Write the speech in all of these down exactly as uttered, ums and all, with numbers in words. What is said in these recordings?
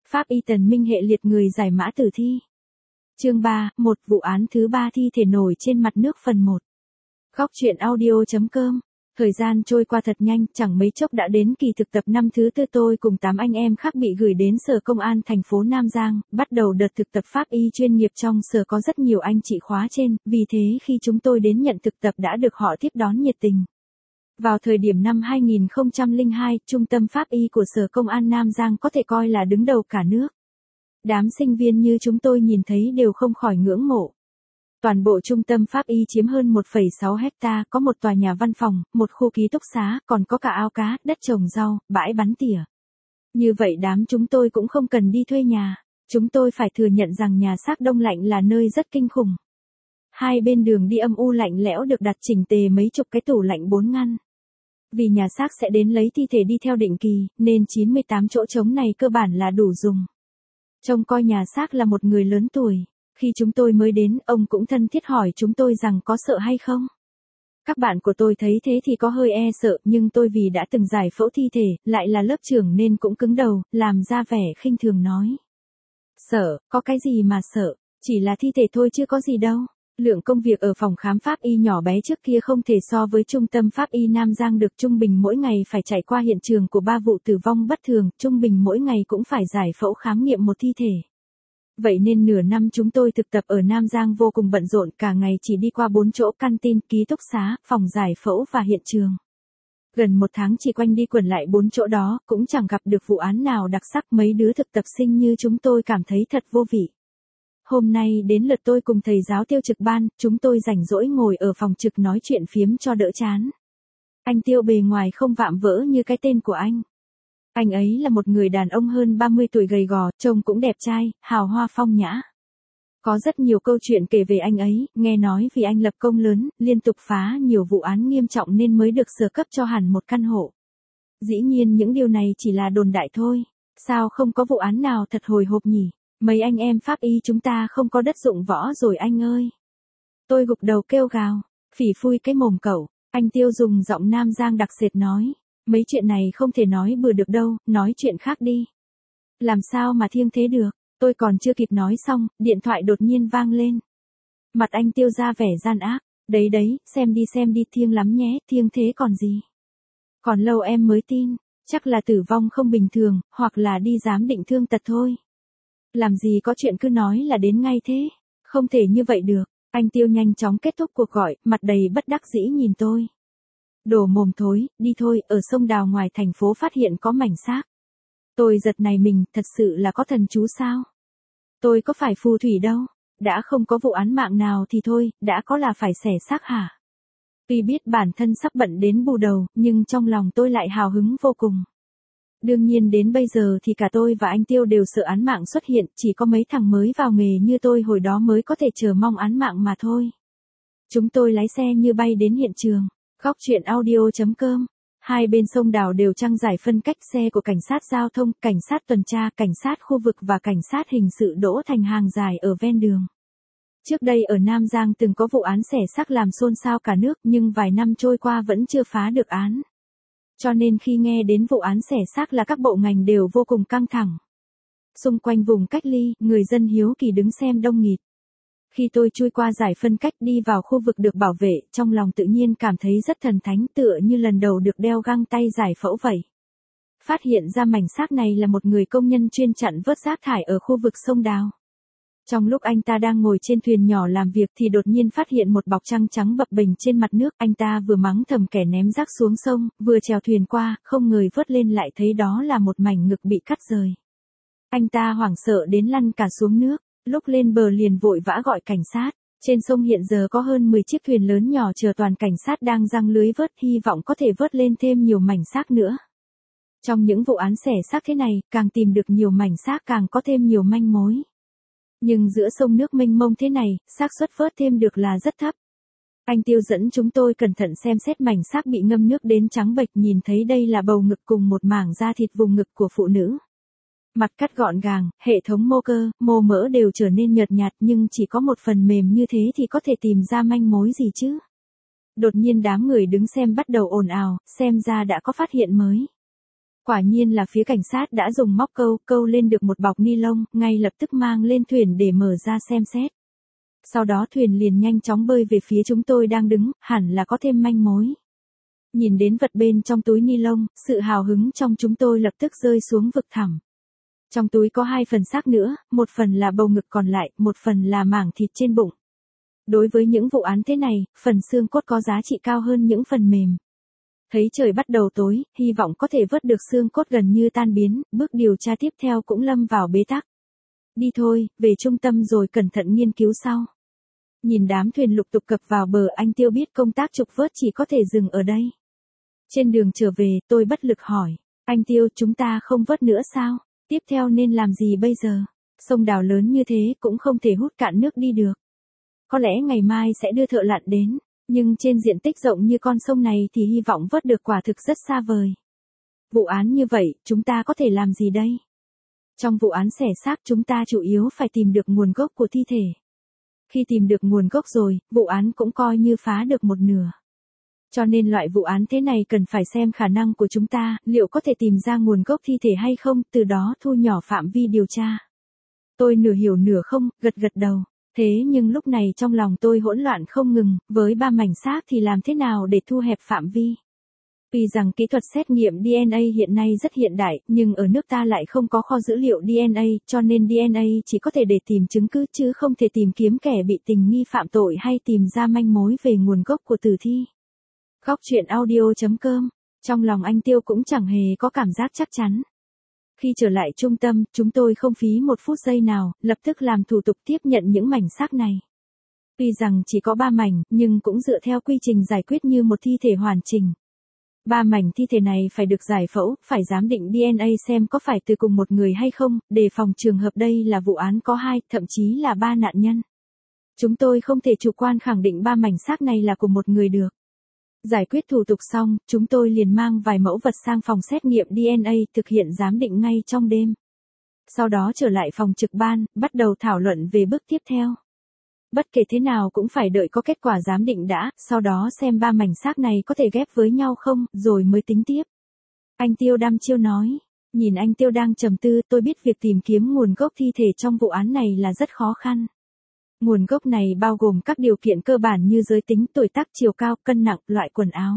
Pháp y Tần Minh hệ liệt người giải mã tử thi. Chương ba, một vụ án thứ ba thi thể nổi trên mặt nước phần một. Góc truyện audio.com. Thời gian trôi qua thật nhanh, chẳng mấy chốc đã đến kỳ thực tập năm thứ tư tôi cùng tám anh em khác bị gửi đến Sở Công an thành phố Nam Giang, bắt đầu đợt thực tập pháp y chuyên nghiệp trong sở có rất nhiều anh chị khóa trên, vì thế khi chúng tôi đến nhận thực tập đã được họ tiếp đón nhiệt tình. Vào thời điểm năm hai nghìn không trăm lẻ hai, Trung tâm Pháp y của Sở Công an Nam Giang có thể coi là đứng đầu cả nước. Đám sinh viên như chúng tôi nhìn thấy đều không khỏi ngưỡng mộ. Toàn bộ trung tâm Pháp y chiếm hơn một phẩy sáu hecta, có một tòa nhà văn phòng, một khu ký túc xá, còn có cả ao cá, đất trồng rau, bãi bắn tỉa. Như vậy đám chúng tôi cũng không cần đi thuê nhà. Chúng tôi phải thừa nhận rằng nhà xác đông lạnh là nơi rất kinh khủng. Hai bên đường đi âm u lạnh lẽo được đặt chỉnh tề mấy chục cái tủ lạnh bốn ngăn. Vì nhà xác sẽ đến lấy thi thể đi theo định kỳ, nên chín mươi tám chỗ trống này cơ bản là đủ dùng. Trông coi nhà xác là một người lớn tuổi. Khi chúng tôi mới đến, ông cũng thân thiết hỏi chúng tôi rằng có sợ hay không. Các bạn của tôi thấy thế thì có hơi e sợ, nhưng tôi vì đã từng giải phẫu thi thể, lại là lớp trưởng nên cũng cứng đầu, làm ra vẻ khinh thường nói. Sợ, có cái gì mà sợ, chỉ là thi thể thôi chứ có gì đâu. Lượng công việc ở phòng khám pháp y nhỏ bé trước kia không thể so với trung tâm pháp y Nam Giang được, trung bình mỗi ngày phải chạy qua hiện trường của ba vụ tử vong bất thường, trung bình mỗi ngày cũng phải giải phẫu khám nghiệm một thi thể. Vậy nên nửa năm chúng tôi thực tập ở Nam Giang vô cùng bận rộn, cả ngày chỉ đi qua bốn chỗ canteen, ký túc xá, phòng giải phẫu và hiện trường. Gần một tháng chỉ quanh đi quẩn lại bốn chỗ đó, cũng chẳng gặp được vụ án nào đặc sắc. Mấy đứa thực tập sinh như chúng tôi cảm thấy thật vô vị. Hôm nay đến lượt tôi cùng thầy giáo Tiêu trực ban, chúng tôi rảnh rỗi ngồi ở phòng trực nói chuyện phiếm cho đỡ chán. Anh Tiêu bề ngoài không vạm vỡ như cái tên của anh. Anh ấy là một người đàn ông hơn ba mươi tuổi, gầy gò, trông cũng đẹp trai, hào hoa phong nhã. Có rất nhiều câu chuyện kể về anh ấy, nghe nói vì anh lập công lớn, liên tục phá nhiều vụ án nghiêm trọng nên mới được sở cấp cho hẳn một căn hộ. Dĩ nhiên những điều này chỉ là đồn đại thôi, sao không có vụ án nào thật hồi hộp nhỉ? Mấy anh em pháp y chúng ta không có đất dụng võ rồi anh ơi. Tôi gục đầu kêu gào, phỉ phui cái mồm cậu. Anh Tiêu dùng giọng Nam Giang đặc sệt nói, mấy chuyện này không thể nói bừa được đâu, nói chuyện khác đi. Làm sao mà thiêng thế được, tôi còn chưa kịp nói xong, điện thoại đột nhiên vang lên. Mặt anh Tiêu ra vẻ gian ác, đấy đấy, xem đi xem đi, thiêng lắm nhé, thiêng thế còn gì. Còn lâu em mới tin, chắc là tử vong không bình thường, hoặc là đi giám định thương tật thôi. Làm gì có chuyện cứ nói là đến ngay thế, không thể như vậy được. Anh Tiêu nhanh chóng kết thúc cuộc gọi, mặt đầy bất đắc dĩ nhìn tôi. Đồ mồm thối, đi thôi, ở sông Đào ngoài thành phố phát hiện có mảnh xác. Tôi giật nảy mình, thật sự là có thần chú sao? Tôi có phải phù thủy đâu, đã không có vụ án mạng nào thì thôi, đã có là phải xẻ xác hả? Tuy biết bản thân sắp bận đến bù đầu, nhưng trong lòng tôi lại hào hứng vô cùng. Đương nhiên đến bây giờ thì cả tôi và anh Tiêu đều sợ án mạng xuất hiện, chỉ có mấy thằng mới vào nghề như tôi hồi đó mới có thể chờ mong án mạng mà thôi. Chúng tôi lái xe như bay đến hiện trường. Góc truyện audio.com. Hai bên sông Đào đều trang giải phân cách, xe của cảnh sát giao thông, cảnh sát tuần tra, cảnh sát khu vực và cảnh sát hình sự đỗ thành hàng dài ở ven đường. Trước đây ở Nam Giang từng có vụ án xẻ xác làm xôn xao cả nước, nhưng vài năm trôi qua vẫn chưa phá được án. Cho nên khi nghe đến vụ án xẻ xác là các bộ ngành đều vô cùng căng thẳng. Xung quanh vùng cách ly, người dân hiếu kỳ đứng xem đông nghịt. Khi tôi chui qua giải phân cách đi vào khu vực được bảo vệ, trong lòng tự nhiên cảm thấy rất thần thánh, tựa như lần đầu được đeo găng tay giải phẫu vậy. Phát hiện ra mảnh xác này là một người công nhân chuyên chặn vớt rác thải ở khu vực sông Đào. Trong lúc anh ta đang ngồi trên thuyền nhỏ làm việc thì đột nhiên phát hiện một bọc trăng trắng bập bềnh trên mặt nước. Anh ta vừa mắng thầm kẻ ném rác xuống sông, vừa chèo thuyền qua, không ngờ vớt lên lại thấy đó là một mảnh ngực bị cắt rời. Anh ta hoảng sợ đến lăn cả xuống nước, lúc lên bờ liền vội vã gọi cảnh sát. Trên sông hiện giờ có hơn mười chiếc thuyền lớn nhỏ chờ toàn cảnh sát đang giăng lưới vớt, hy vọng có thể vớt lên thêm nhiều mảnh xác nữa. Trong những vụ án xẻ xác thế này, càng tìm được nhiều mảnh xác càng có thêm nhiều manh mối. Nhưng giữa sông nước mênh mông thế này, xác suất vớt thêm được là rất thấp. Anh Tiêu dẫn chúng tôi cẩn thận xem xét mảnh xác bị ngâm nước đến trắng bệch, nhìn thấy đây là bầu ngực cùng một mảng da thịt vùng ngực của phụ nữ. Mặt cắt gọn gàng, hệ thống mô cơ, mô mỡ đều trở nên nhợt nhạt, nhưng chỉ có một phần mềm như thế thì có thể tìm ra manh mối gì chứ? Đột nhiên đám người đứng xem bắt đầu ồn ào, xem ra đã có phát hiện mới. Quả nhiên là phía cảnh sát đã dùng móc câu, câu lên được một bọc ni lông, ngay lập tức mang lên thuyền để mở ra xem xét. Sau đó thuyền liền nhanh chóng bơi về phía chúng tôi đang đứng, hẳn là có thêm manh mối. Nhìn đến vật bên trong túi ni lông, sự hào hứng trong chúng tôi lập tức rơi xuống vực thẳm. Trong túi có hai phần xác nữa, một phần là bầu ngực còn lại, một phần là mảng thịt trên bụng. Đối với những vụ án thế này, phần xương cốt có giá trị cao hơn những phần mềm. Thấy trời bắt đầu tối, hy vọng có thể vớt được xương cốt gần như tan biến, bước điều tra tiếp theo cũng lâm vào bế tắc. Đi thôi, về trung tâm rồi cẩn thận nghiên cứu sau. Nhìn đám thuyền lục tục cập vào bờ, anh Tiêu biết công tác trục vớt chỉ có thể dừng ở đây. Trên đường trở về, tôi bất lực hỏi, anh Tiêu, chúng ta không vớt nữa sao? Tiếp theo nên làm gì bây giờ? Sông đào lớn như thế cũng không thể hút cạn nước đi được. Có lẽ ngày mai sẽ đưa thợ lặn đến, nhưng trên diện tích rộng như con sông này thì hy vọng vớt được quả thực rất xa vời. Vụ án như vậy, chúng ta có thể làm gì đây? Trong vụ án xẻ xác chúng ta chủ yếu phải tìm được nguồn gốc của thi thể. Khi tìm được nguồn gốc rồi, vụ án cũng coi như phá được một nửa. Cho nên loại vụ án thế này cần phải xem khả năng của chúng ta, liệu có thể tìm ra nguồn gốc thi thể hay không, từ đó thu nhỏ phạm vi điều tra. Tôi nửa hiểu nửa không, gật gật đầu. Thế nhưng lúc này trong lòng tôi hỗn loạn không ngừng, với ba mảnh xác thì làm thế nào để thu hẹp phạm vi? Vì rằng kỹ thuật xét nghiệm đê en a hiện nay rất hiện đại, nhưng ở nước ta lại không có kho dữ liệu đê en a, cho nên đê en a chỉ có thể để tìm chứng cứ chứ không thể tìm kiếm kẻ bị tình nghi phạm tội hay tìm ra manh mối về nguồn gốc của tử thi. Góc truyện audio chấm com, trong lòng anh Tiêu cũng chẳng hề có cảm giác chắc chắn. Khi trở lại trung tâm, chúng tôi không phí một phút giây nào, lập tức làm thủ tục tiếp nhận những mảnh xác này. Tuy rằng chỉ có ba mảnh, nhưng cũng dựa theo quy trình giải quyết như một thi thể hoàn chỉnh. Ba mảnh thi thể này phải được giải phẫu, phải giám định đê en a xem có phải từ cùng một người hay không, đề phòng trường hợp đây là vụ án có hai, thậm chí là ba nạn nhân. Chúng tôi không thể chủ quan khẳng định ba mảnh xác này là của một người được. Giải quyết thủ tục xong, chúng tôi liền mang vài mẫu vật sang phòng xét nghiệm đê en a thực hiện giám định ngay trong đêm. Sau đó trở lại phòng trực ban, bắt đầu thảo luận về bước tiếp theo. Bất kể thế nào cũng phải đợi có kết quả giám định đã, sau đó xem ba mảnh xác này có thể ghép với nhau không, rồi mới tính tiếp. Anh Tiêu đăm chiêu nói. Nhìn anh Tiêu đang trầm tư, tôi biết việc tìm kiếm nguồn gốc thi thể trong vụ án này là rất khó khăn. Nguồn gốc này bao gồm các điều kiện cơ bản như giới tính, tuổi tác, chiều cao, cân nặng, loại quần áo.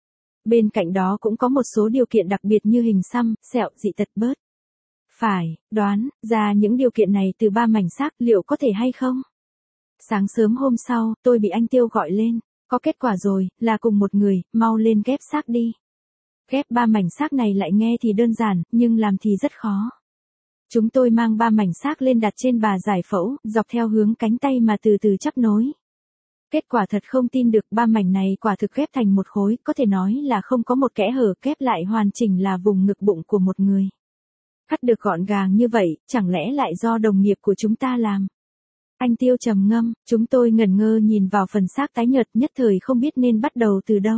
Bên cạnh đó cũng có một số điều kiện đặc biệt như hình xăm, sẹo, dị tật bớt. Phải, đoán ra những điều kiện này từ ba mảnh xác liệu có thể hay không? Sáng sớm hôm sau, tôi bị anh Tiêu gọi lên. Có kết quả rồi, là cùng một người, mau lên ghép xác đi. Ghép ba mảnh xác này lại nghe thì đơn giản, nhưng làm thì rất khó. Chúng tôi mang ba mảnh xác lên đặt trên bà giải phẫu, dọc theo hướng cánh tay mà từ từ chắp nối. Kết quả thật không tin được, ba mảnh này quả thực ghép thành một khối, có thể nói là không có một kẽ hở, ghép lại hoàn chỉnh là vùng ngực bụng của một người. Cắt được gọn gàng như vậy, chẳng lẽ lại do đồng nghiệp của chúng ta làm? Anh Tiêu trầm ngâm, chúng tôi ngẩn ngơ nhìn vào phần xác tái nhợt, nhất thời không biết nên bắt đầu từ đâu.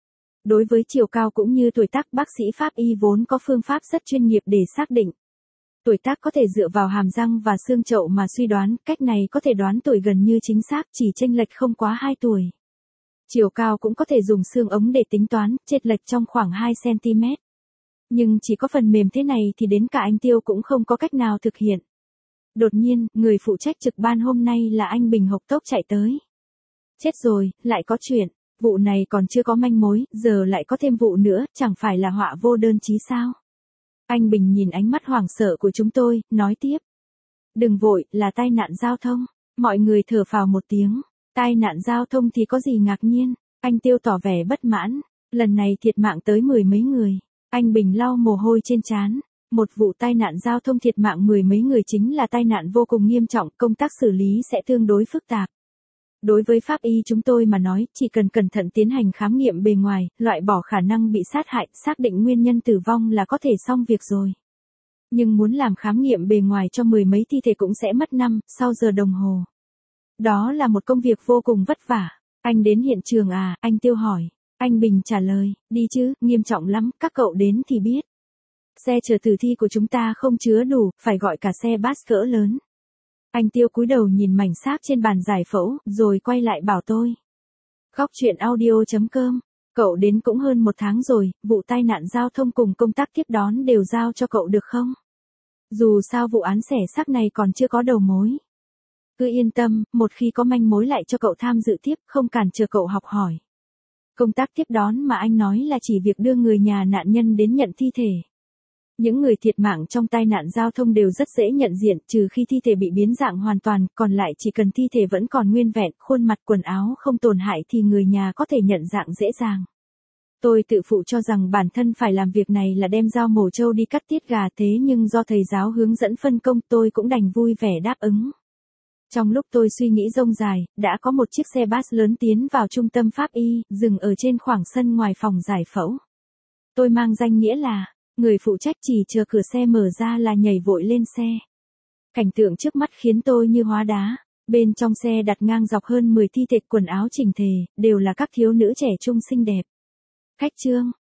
Đối với chiều cao cũng như tuổi tác, bác sĩ pháp y vốn có phương pháp rất chuyên nghiệp để xác định. Tuổi tác có thể dựa vào hàm răng và xương chậu mà suy đoán, cách này có thể đoán tuổi gần như chính xác, chỉ chênh lệch không quá hai tuổi. Chiều cao cũng có thể dùng xương ống để tính toán, chênh lệch trong khoảng hai xăng ti mét. Nhưng chỉ có phần mềm thế này thì đến cả anh Tiêu cũng không có cách nào thực hiện. Đột nhiên, người phụ trách trực ban hôm nay là anh Bình hộc tốc chạy tới. Chết rồi, lại có chuyện, vụ này còn chưa có manh mối, giờ lại có thêm vụ nữa, chẳng phải là họa vô đơn chí sao? Anh Bình nhìn ánh mắt hoảng sợ của chúng tôi, nói tiếp. Đừng vội, là tai nạn giao thông. Mọi người thở phào một tiếng. Tai nạn giao thông thì có gì ngạc nhiên. Anh Tiêu tỏ vẻ bất mãn. Lần này thiệt mạng tới mười mấy người. Anh Bình lau mồ hôi trên trán. Một vụ tai nạn giao thông thiệt mạng mười mấy người chính là tai nạn vô cùng nghiêm trọng, công tác xử lý sẽ tương đối phức tạp. Đối với pháp y chúng tôi mà nói, chỉ cần cẩn thận tiến hành khám nghiệm bề ngoài, loại bỏ khả năng bị sát hại, xác định nguyên nhân tử vong là có thể xong việc rồi. Nhưng muốn làm khám nghiệm bề ngoài cho mười mấy thi thể cũng sẽ mất năm, sau giờ đồng hồ. Đó là một công việc vô cùng vất vả. Anh đến hiện trường à, anh Tiêu hỏi. Anh Bình trả lời, đi chứ, nghiêm trọng lắm, các cậu đến thì biết. Xe chở tử thi của chúng ta không chứa đủ, phải gọi cả xe bus cỡ lớn. Anh Tiêu cúi đầu nhìn mảnh xác trên bàn giải phẫu, rồi quay lại bảo tôi. Góc truyện audio chấm com Cậu đến cũng hơn một tháng rồi, vụ tai nạn giao thông cùng công tác tiếp đón đều giao cho cậu được không? Dù sao vụ án xẻ xác này còn chưa có đầu mối. Cứ yên tâm, một khi có manh mối lại cho cậu tham dự tiếp, không cản trở cậu học hỏi. Công tác tiếp đón mà anh nói là chỉ việc đưa người nhà nạn nhân đến nhận thi thể. Những người thiệt mạng trong tai nạn giao thông đều rất dễ nhận diện, trừ khi thi thể bị biến dạng hoàn toàn, còn lại chỉ cần thi thể vẫn còn nguyên vẹn, khuôn mặt quần áo không tổn hại thì người nhà có thể nhận dạng dễ dàng. Tôi tự phụ cho rằng bản thân phải làm việc này là đem dao mổ trâu đi cắt tiết gà, thế nhưng do thầy giáo hướng dẫn phân công tôi cũng đành vui vẻ đáp ứng. Trong lúc tôi suy nghĩ rông dài, đã có một chiếc xe bus lớn tiến vào trung tâm pháp y, dừng ở trên khoảng sân ngoài phòng giải phẫu. Tôi mang danh nghĩa là người phụ trách, chỉ chờ cửa xe mở ra là nhảy vội lên xe. Cảnh tượng trước mắt khiến tôi như hóa đá. Bên trong xe đặt ngang dọc hơn mười thi thể, quần áo chỉnh tề, đều là các thiếu nữ trẻ trung xinh đẹp. Khách trương,